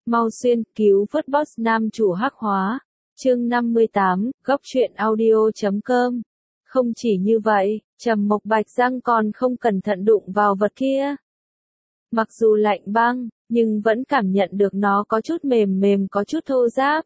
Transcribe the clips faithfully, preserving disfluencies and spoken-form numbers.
Mau xuyên cứu vớt boss nam chủ hắc hóa. Chương năm mươi tám, góc truyện audio chấm com. Không chỉ như vậy, Trầm Mộc Bạch răng còn không cẩn thận đụng vào vật kia. Mặc dù lạnh băng, nhưng vẫn cảm nhận được nó có chút mềm mềm, có chút thô ráp.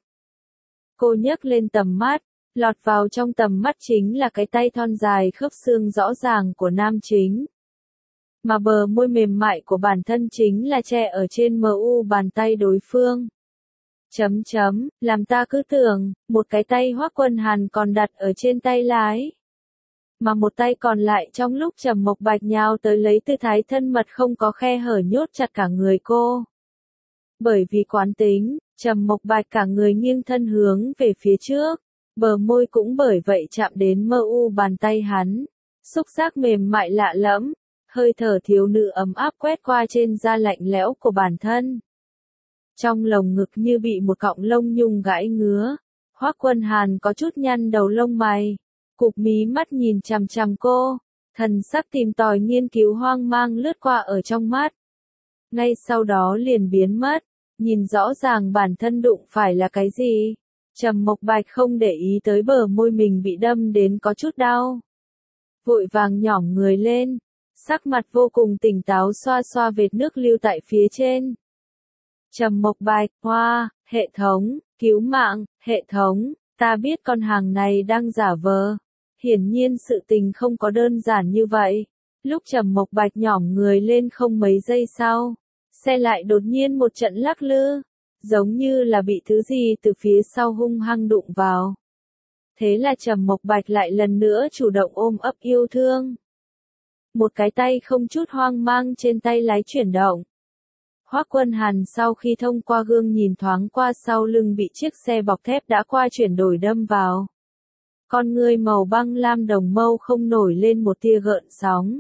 Cô nhấc lên tầm mắt, lọt vào trong tầm mắt chính là cái tay thon dài khớp xương rõ ràng của nam chính. Mà bờ môi mềm mại của bản thân chính là che ở trên mu bàn tay đối phương. Chấm chấm, làm ta cứ tưởng, một cái tay Hoắc Quân Hàn còn đặt ở trên tay lái. Mà một tay còn lại trong lúc Trầm Mộc Bạch nhào tới lấy tư thái thân mật không có khe hở nhốt chặt cả người cô. Bởi vì quán tính, Trầm Mộc Bạch cả người nghiêng thân hướng về phía trước, bờ môi cũng bởi vậy chạm đến mu bàn tay hắn. Xúc giác mềm mại lạ lẫm, hơi thở thiếu nữ ấm áp quét qua trên da lạnh lẽo của bản thân. Trong lồng ngực như bị một cọng lông nhung gãi ngứa, Hoắc Quân Hàn có chút nhăn đầu lông mày, cụp mí mắt nhìn chằm chằm cô, thần sắc tìm tòi nghiên cứu hoang mang lướt qua ở trong mắt. Ngay sau đó liền biến mất, nhìn rõ ràng bản thân đụng phải là cái gì. Trầm Mộc Bạch không để ý tới bờ môi mình bị đâm đến có chút đau. Vội vàng nhỏm người lên, sắc mặt vô cùng tỉnh táo xoa xoa vệt nước lưu tại phía trên. Trầm Mộc Bạch, hoa, hệ thống, cứu mạng, hệ thống, ta biết con hàng này đang giả vờ. Hiển nhiên sự tình không có đơn giản như vậy. Lúc Trầm Mộc Bạch nhỏm người lên không mấy giây sau, xe lại đột nhiên một trận lắc lư, giống như là bị thứ gì từ phía sau hung hăng đụng vào. Thế là Trầm Mộc Bạch lại lần nữa chủ động ôm ấp yêu thương. Một cái tay không chút hoang mang trên tay lái chuyển động. Hoắc Quân Hàn sau khi thông qua gương nhìn thoáng qua sau lưng bị chiếc xe bọc thép đã qua chuyển đổi đâm vào. Con ngươi màu băng lam đồng mâu không nổi lên một tia gợn sóng.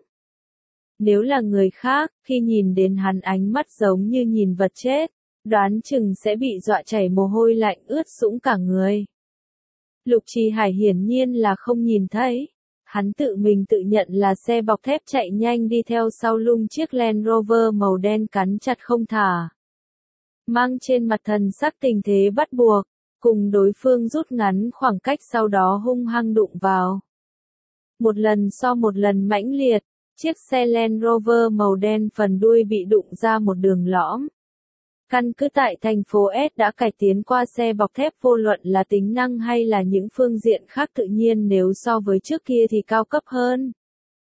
Nếu là người khác, khi nhìn đến hắn ánh mắt giống như nhìn vật chết, đoán chừng sẽ bị dọa chảy mồ hôi lạnh ướt sũng cả người. Lục Trì Hải hiển nhiên là không nhìn thấy. Hắn tự mình tự nhận là xe bọc thép chạy nhanh đi theo sau lưng chiếc Land Rover màu đen cắn chặt không thả. Mang trên mặt thần sắc tình thế bắt buộc, cùng đối phương rút ngắn khoảng cách sau đó hung hăng đụng vào. Một lần so một lần mãnh liệt, chiếc xe Land Rover màu đen phần đuôi bị đụng ra một đường lõm. Căn cứ tại thành phố S đã cải tiến qua xe bọc thép vô luận là tính năng hay là những phương diện khác tự nhiên nếu so với trước kia thì cao cấp hơn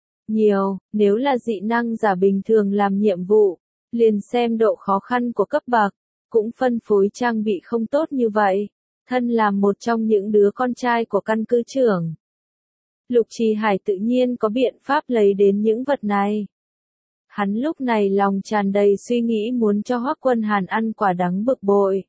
nhiều, nếu là dị năng giả bình thường làm nhiệm vụ, liền xem độ khó khăn của cấp bậc, cũng phân phối trang bị không tốt như vậy. Thân làm một trong những đứa con trai của căn cứ trưởng, Lục Trì Hải tự nhiên có biện pháp lấy đến những vật này. Hắn lúc này lòng tràn đầy suy nghĩ muốn cho Hoắc Quân Hàn ăn quả đắng bực bội.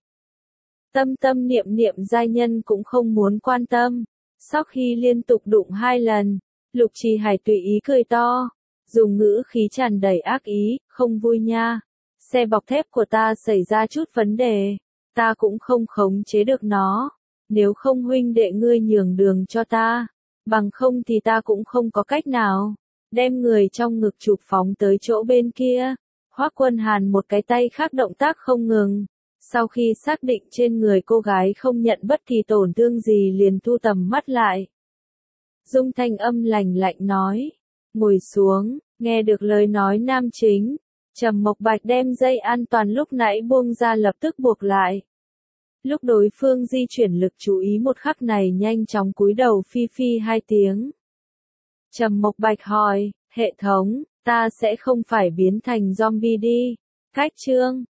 Tâm tâm niệm niệm giai nhân cũng không muốn quan tâm. Sau khi liên tục đụng hai lần, Lục Trì Hải tùy ý cười to, dùng ngữ khí tràn đầy ác ý, không vui nha. Xe bọc thép của ta xảy ra chút vấn đề, ta cũng không khống chế được nó. Nếu không huynh đệ ngươi nhường đường cho ta, bằng không thì ta cũng không có cách nào. Đem người trong ngực chụp phóng tới chỗ bên kia. Hoắc Quân Hàn một cái tay khác động tác không ngừng. Sau khi xác định trên người cô gái không nhận bất kỳ tổn thương gì liền thu tầm mắt lại. Dung thanh âm lành lạnh nói. Ngồi xuống, nghe được lời nói nam chính. Trầm Mộc Bạch đem dây an toàn lúc nãy buông ra lập tức buộc lại. Lúc đối phương di chuyển lực chú ý một khắc này nhanh chóng cúi đầu phi phi hai tiếng. Trầm Mộc Bạch hỏi, hệ thống, ta sẽ không phải biến thành zombie đi. Cách chương,